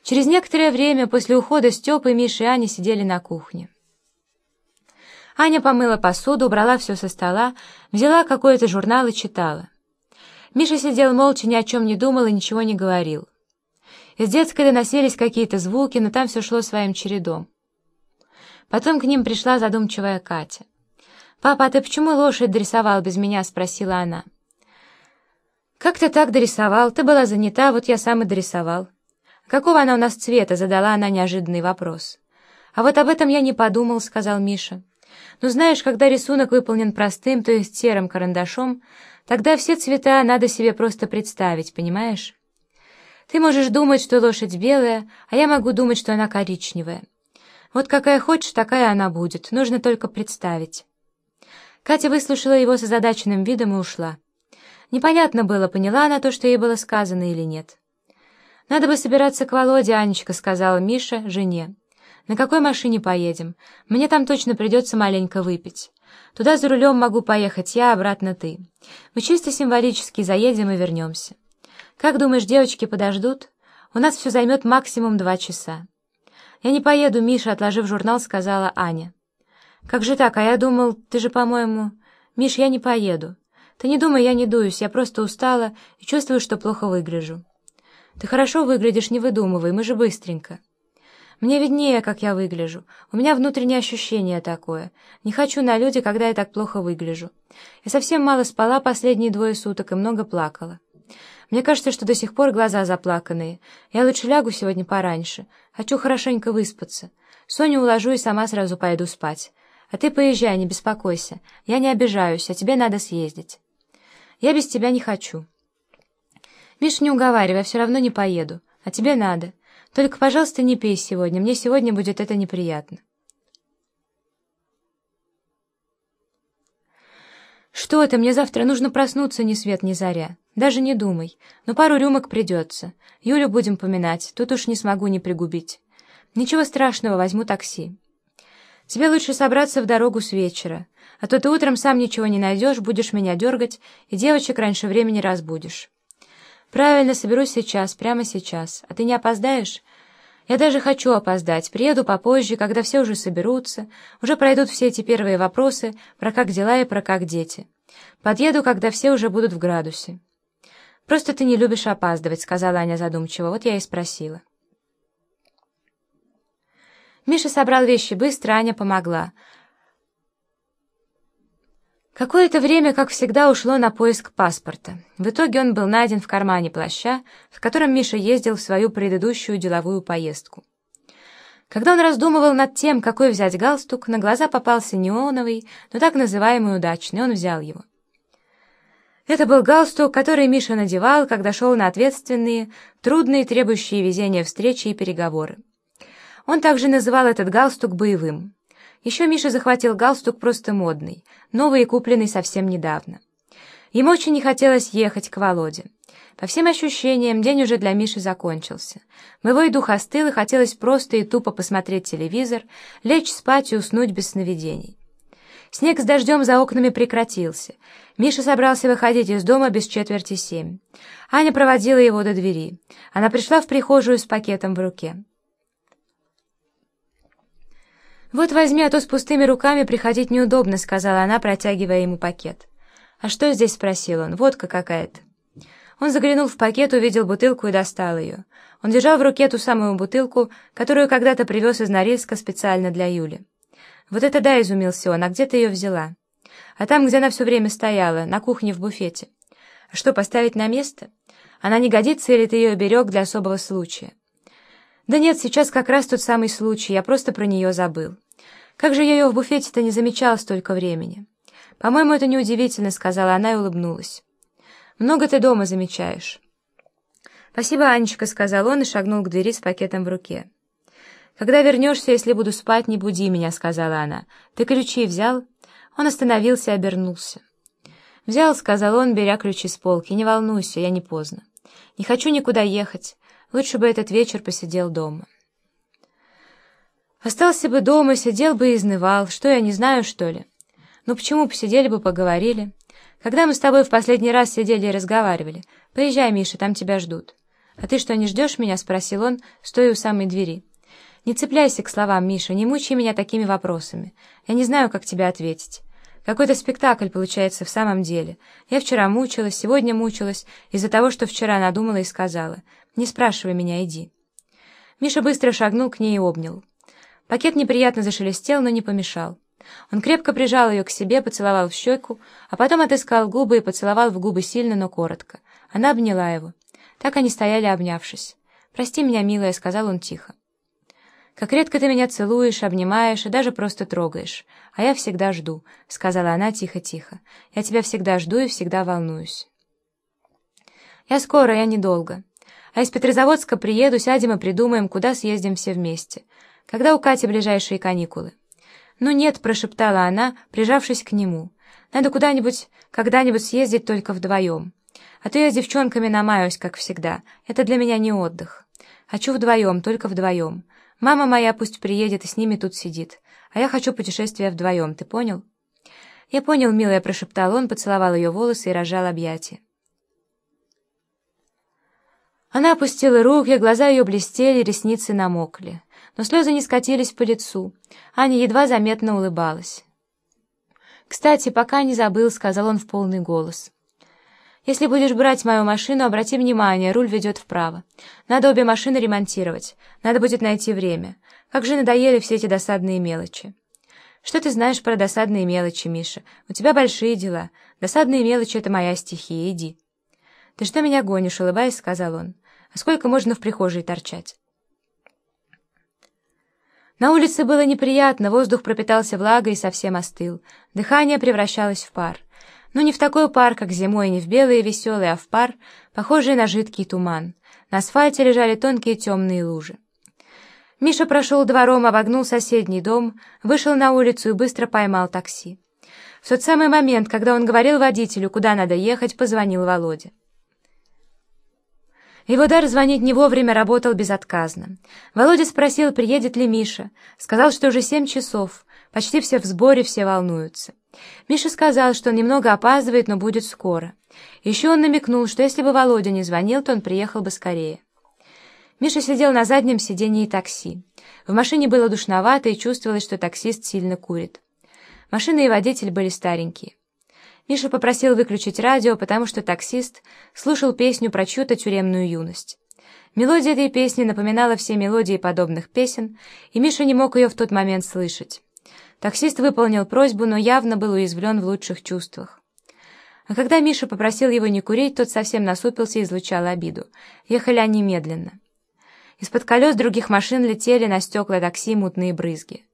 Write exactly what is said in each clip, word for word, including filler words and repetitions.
Через некоторое время после ухода Степы, Миша и Аня сидели на кухне. Аня помыла посуду, убрала все со стола, взяла какой-то журнал и читала. Миша сидел молча, ни о чем не думал и ничего не говорил. Из детской доносились какие-то звуки, но там все шло своим чередом. Потом к ним пришла задумчивая Катя. «Папа, а ты почему лошадь дорисовал без меня?» — спросила она. «Как-то так дорисовал. Ты была занята, вот я сам и дорисовал». «Какого она у нас цвета?» — задала она неожиданный вопрос. «А вот об этом я не подумал», — сказал Миша. «Ну, знаешь, когда рисунок выполнен простым, то есть серым карандашом, тогда все цвета надо себе просто представить, понимаешь? Ты можешь думать, что лошадь белая, а я могу думать, что она коричневая. Вот какая хочешь, такая она будет, нужно только представить». Катя выслушала его с озадаченным видом и ушла. Непонятно было, поняла она то, что ей было сказано или нет. «Надо бы собираться к Володе, Анечка», — сказала Миша жене. «На какой машине поедем? Мне там точно придется маленько выпить. Туда за рулем могу поехать я, обратно ты. Мы чисто символически заедем и вернемся. Как думаешь, девочки подождут? У нас все займет максимум два часа». «Я не поеду, Миша», — отложив журнал, сказала Аня. «Как же так? А я думал, ты же, по-моему...» «Миш, я не поеду. Ты не думай, я не дуюсь, я просто устала и чувствую, что плохо выгляжу». «Ты хорошо выглядишь, не выдумывай, мы же быстренько». «Мне виднее, как я выгляжу. У меня внутреннее ощущение такое. Не хочу на люди, когда я так плохо выгляжу. Я совсем мало спала последние двое суток и много плакала. Мне кажется, что до сих пор глаза заплаканные. Я лучше лягу сегодня пораньше. Хочу хорошенько выспаться. Соню уложу и сама сразу пойду спать. А ты поезжай, не беспокойся. Я не обижаюсь, а тебе надо съездить». «Я без тебя не хочу». «Миш, не уговаривай, я все равно не поеду. А тебе надо. Только, пожалуйста, не пей сегодня. Мне сегодня будет это неприятно». «Что ты, мне завтра нужно проснуться ни свет ни заря. Даже не думай. Но пару рюмок придется. Юлю будем поминать, тут уж не смогу не пригубить. Ничего страшного, возьму такси. Тебе лучше собраться в дорогу с вечера, а то ты утром сам ничего не найдешь, будешь меня дергать, и девочек раньше времени разбудишь». «Правильно, соберусь сейчас, прямо сейчас. А ты не опоздаешь?» «Я даже хочу опоздать. Приеду попозже, когда все уже соберутся, уже пройдут все эти первые вопросы про как дела и про как дети. Подъеду, когда все уже будут в градусе». «Просто ты не любишь опаздывать», — сказала Аня задумчиво. «Вот я и спросила». Миша собрал вещи быстро, Аня помогла. Какое-то время, как всегда, ушло на поиск паспорта. В итоге он был найден в кармане плаща, в котором Миша ездил в свою предыдущую деловую поездку. Когда он раздумывал над тем, какой взять галстук, на глаза попался неоновый, но так называемый удачный, он взял его. Это был галстук, который Миша надевал, когда шел на ответственные, трудные, требующие везения встречи и переговоры. Он также называл этот галстук боевым. Еще Миша захватил галстук просто модный, новый и купленный совсем недавно. Ему очень не хотелось ехать к Володе. По всем ощущениям, день уже для Миши закончился. Боевой дух остыл, и хотелось просто и тупо посмотреть телевизор, лечь спать и уснуть без сновидений. Снег с дождем за окнами прекратился. Миша собрался выходить из дома без четверти семь. Аня проводила его до двери. Она пришла в прихожую с пакетом в руке. «Вот возьми, а то с пустыми руками приходить неудобно», — сказала она, протягивая ему пакет. «А что здесь?» — спросил он. «Водка какая-то». Он заглянул в пакет, увидел бутылку и достал ее. Он держал в руке ту самую бутылку, которую когда-то привез из Норильска специально для Юли. «Вот это да», — изумился он, — «а где ты ее взяла?» «А там, где она все время стояла, на кухне в буфете». «А что, поставить на место? Она не годится, или ты ее берег для особого случая?» «Да нет, сейчас как раз тот самый случай, я просто про нее забыл. Как же я ее в буфете-то не замечала столько времени?» «По-моему, это неудивительно», — сказала она и улыбнулась. «Много ты дома замечаешь». «Спасибо, Анечка», — сказал он и шагнул к двери с пакетом в руке. «Когда вернешься, если буду спать, не буди меня», — сказала она. «Ты ключи взял?» Он остановился и обернулся. «Взял», — сказал он, беря ключи с полки. «Не волнуйся, я не поздно. Не хочу никуда ехать. Лучше бы этот вечер посидел дома». «Остался бы дома, сидел бы и изнывал. Что, я не знаю, что ли?» «Ну почему, посидели бы, поговорили. Когда мы с тобой в последний раз сидели и разговаривали? Поезжай, Миша, там тебя ждут». «А ты что, не ждешь меня?» — спросил он, стоя у самой двери. «Не цепляйся к словам, Миша, не мучай меня такими вопросами. Я не знаю, как тебе ответить. Какой-то спектакль получается в самом деле. Я вчера мучилась, сегодня мучилась, из-за того, что вчера надумала и сказала. Не спрашивай меня, иди». Миша быстро шагнул к ней и обнял. Пакет неприятно зашелестел, но не помешал. Он крепко прижал ее к себе, поцеловал в щеку, а потом отыскал губы и поцеловал в губы сильно, но коротко. Она обняла его. Так они стояли, обнявшись. «Прости меня, милая», — сказал он тихо. «Как редко ты меня целуешь, обнимаешь и даже просто трогаешь. А я всегда жду», — сказала она тихо-тихо. «Я тебя всегда жду и всегда волнуюсь». «Я скоро, я недолго. А из Петрозаводска приеду, сядем и придумаем, куда съездим все вместе. Когда у Кати ближайшие каникулы?» «Ну нет», — прошептала она, прижавшись к нему. «Надо куда-нибудь, когда-нибудь съездить только вдвоем. А то я с девчонками намаюсь, как всегда. Это для меня не отдых. Хочу вдвоем, только вдвоем. Мама моя пусть приедет и с ними тут сидит. А я хочу путешествия вдвоем, ты понял?» «Я понял, милая», — прошептал он, поцеловал ее волосы и разжал объятия. Она опустила руки, глаза ее блестели, ресницы намокли. Но слезы не скатились по лицу. Аня едва заметно улыбалась. «Кстати, пока не забыл», — сказал он в полный голос. «Если будешь брать мою машину, обрати внимание, руль ведет вправо. Надо обе машины ремонтировать. Надо будет найти время. Как же надоели все эти досадные мелочи». «Что ты знаешь про досадные мелочи, Миша? У тебя большие дела. Досадные мелочи — это моя стихия. Иди». «Ты что меня гонишь?» — улыбаясь, сказал он. «А сколько можно в прихожей торчать?» На улице было неприятно, воздух пропитался влагой и совсем остыл. Дыхание превращалось в пар. Но не в такой пар, как зимой, не в белый и веселый, а в пар, похожий на жидкий туман. На асфальте лежали тонкие темные лужи. Миша прошел двором, обогнул соседний дом, вышел на улицу и быстро поймал такси. В тот самый момент, когда он говорил водителю, куда надо ехать, позвонил Володя. Его дар звонить не вовремя работал безотказно. Володя спросил, приедет ли Миша. Сказал, что уже семь часов. Почти все в сборе, все волнуются. Миша сказал, что он немного опаздывает, но будет скоро. Еще он намекнул, что если бы Володя не звонил, то он приехал бы скорее. Миша сидел на заднем сидении такси. В машине было душновато и чувствовалось, что таксист сильно курит. Машина и водитель были старенькие. Миша попросил выключить радио, потому что таксист слушал песню про чью-то тюремную юность. Мелодия этой песни напоминала все мелодии подобных песен, и Миша не мог ее в тот момент слышать. Таксист выполнил просьбу, но явно был уязвлен в лучших чувствах. А когда Миша попросил его не курить, тот совсем насупился и излучал обиду. Ехали они медленно. Из-под колес других машин летели на стекла такси мутные брызги.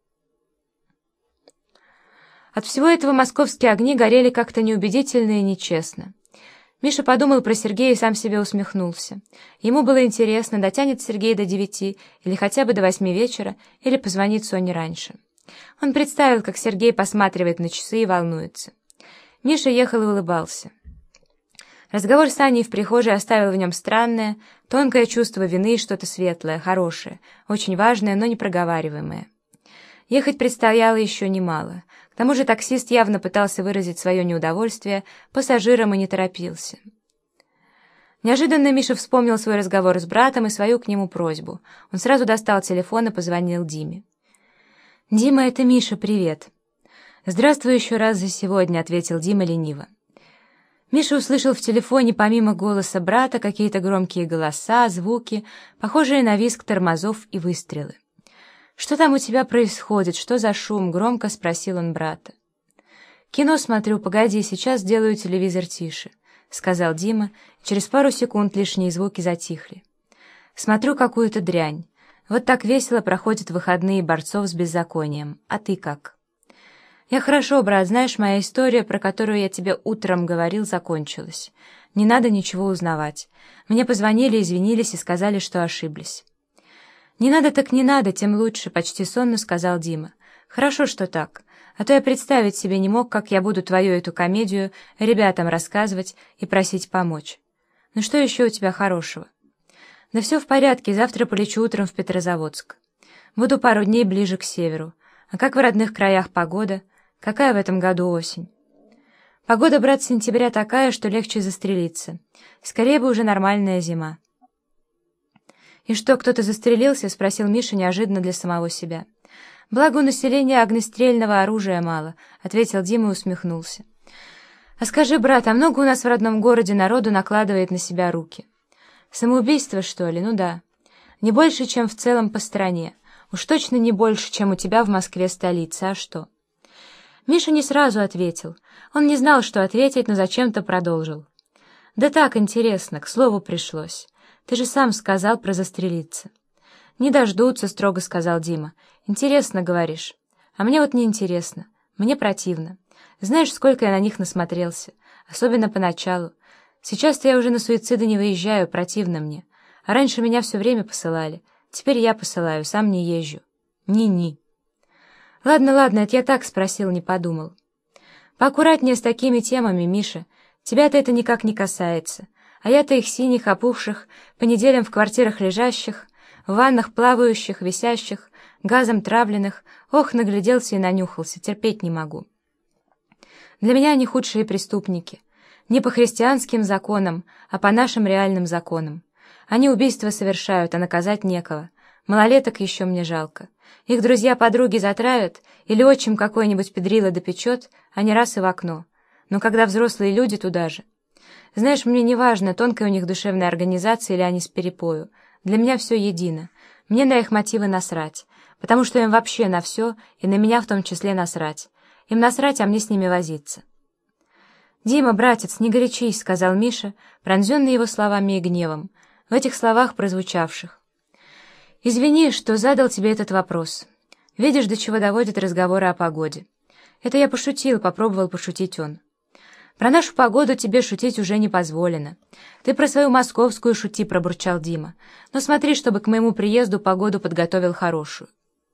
От всего этого московские огни горели как-то неубедительно и нечестно. Миша подумал про Сергея и сам себе усмехнулся. Ему было интересно, дотянет Сергей до девяти, или хотя бы до восьми вечера, или позвонит Соне раньше. Он представил, как Сергей посматривает на часы и волнуется. Миша ехал и улыбался. Разговор с Аней в прихожей оставил в нем странное, тонкое чувство вины и что-то светлое, хорошее, очень важное, но непроговариваемое. Ехать предстояло еще немало. К тому же таксист явно пытался выразить свое неудовольствие пассажирам и не торопился. Неожиданно Миша вспомнил свой разговор с братом и свою к нему просьбу. Он сразу достал телефон и позвонил Диме. «Дима, это Миша, привет». «Здравствуй еще раз за сегодня», — ответил Дима лениво. Миша услышал в телефоне помимо голоса брата какие-то громкие голоса, звуки, похожие на визг тормозов и выстрелы. «Что там у тебя происходит? Что за шум?» — громко спросил он брата. «Кино смотрю, погоди, сейчас сделаю телевизор тише», — сказал Дима. Через пару секунд лишние звуки затихли. «Смотрю какую-то дрянь. Вот так весело проходят выходные борцов с беззаконием. А ты как?» «Я хорошо, брат, знаешь, моя история, про которую я тебе утром говорил, закончилась. Не надо ничего узнавать. Мне позвонили, извинились и сказали, что ошиблись». «Не надо так не надо, тем лучше», — почти сонно сказал Дима. «Хорошо, что так. А то я представить себе не мог, как я буду твою эту комедию ребятам рассказывать и просить помочь. Ну что еще у тебя хорошего?» «Да все в порядке, завтра полечу утром в Петрозаводск. Буду пару дней ближе к северу. А как в родных краях погода? Какая в этом году осень?» «Погода, брат, с сентября такая, что легче застрелиться. Скорее бы уже нормальная зима». «И что, кто-то застрелился?» — спросил Миша неожиданно для самого себя. «Благо у населения огнестрельного оружия мало», — ответил Дима и усмехнулся. «А скажи, брат, а много у нас в родном городе народу накладывает на себя руки?» «Самоубийство, что ли? Ну да. Не больше, чем в целом по стране. Уж точно не больше, чем у тебя в Москве столице. А что?» Миша не сразу ответил. Он не знал, что ответить, но зачем-то продолжил. «Да так, интересно, к слову пришлось. Ты же сам сказал про застрелиться». «Не дождутся», — строго сказал Дима. «Интересно, говоришь. А мне вот не интересно. Мне противно. Знаешь, сколько я на них насмотрелся. Особенно поначалу. Сейчас-то я уже на суициды не выезжаю, противно мне. А раньше меня все время посылали. Теперь я посылаю, сам не езжу. Ни-ни». «Ладно, ладно, это я так спросил, не подумал. Поаккуратнее с такими темами, Миша. Тебя-то это никак не касается. А я-то их синих, опухших, по неделям в квартирах лежащих, в ваннах плавающих, висящих, газом травленных, ох, нагляделся и нанюхался, терпеть не могу. Для меня они худшие преступники. Не по христианским законам, а по нашим реальным законам. Они убийства совершают, а наказать некого. Малолеток еще мне жалко. Их друзья-подруги затравят, или отчим какой-нибудь педрило допечет, а не раз и в окно. Но когда взрослые люди туда же. Знаешь, мне не важно, тонкая у них душевная организация или они с перепою. Для меня все едино. Мне на их мотивы насрать, потому что им вообще на все, и на меня в том числе насрать. Им насрать, а мне с ними возиться. «Дима, братец, не горячись», — сказал Миша, пронзенный его словами и гневом, в этих словах прозвучавших. «Извини, что задал тебе этот вопрос. Видишь, до чего доводят разговоры о погоде. Это я пошутил», — попробовал пошутить он. «Про нашу погоду тебе шутить уже не позволено. Ты про свою московскую шути», — пробурчал Дима. «Но смотри, чтобы к моему приезду погоду подготовил хорошую».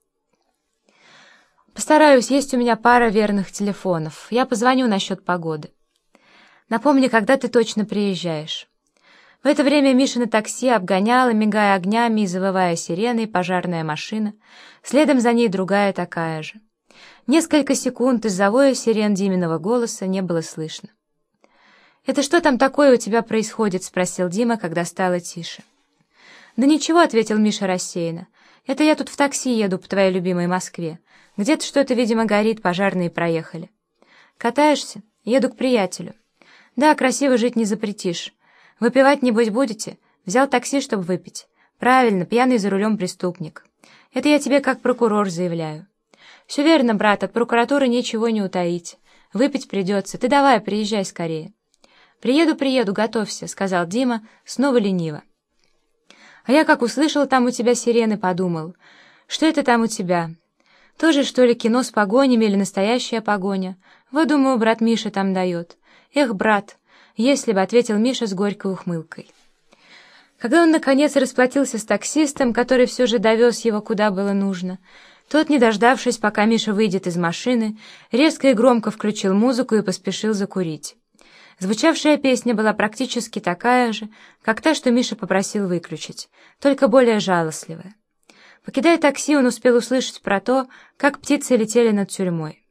«Постараюсь, есть у меня пара верных телефонов. Я позвоню насчет погоды. Напомни, когда ты точно приезжаешь». В это время Мишина такси обгоняла, мигая огнями и завывая сиреной, пожарная машина. Следом за ней другая такая же. Несколько секунд из-за воя сирен Диминого голоса не было слышно. «Это что там такое у тебя происходит?» — спросил Дима, когда стало тише. «Да ничего», — ответил Миша рассеянно. «Это я тут в такси еду по твоей любимой Москве. Где-то что-то, видимо, горит, пожарные проехали». «Катаешься? Еду к приятелю». «Да, красиво жить не запретишь. Выпивать, небось, будете? Взял такси, чтобы выпить. Правильно, пьяный за рулем преступник. Это я тебе как прокурор заявляю». «Все верно, брат, от прокуратуры ничего не утаить. Выпить придется. Ты давай, приезжай скорее». «Приеду, приеду, готовься», — сказал Дима, снова лениво. «А я как услышал там у тебя сирены, подумал. Что это там у тебя? Тоже, что ли, кино с погонями или настоящая погоня? Вот, думаю, брат Миша там дает. Эх, брат, если бы», — ответил Миша с горькой ухмылкой. Когда он, наконец, расплатился с таксистом, который все же довез его куда было нужно, тот, не дождавшись, пока Миша выйдет из машины, резко и громко включил музыку и поспешил закурить. Звучавшая песня была практически такая же, как та, что Миша попросил выключить, только более жалостливая. Покидая такси, он успел услышать про то, как птицы летели над тюрьмой.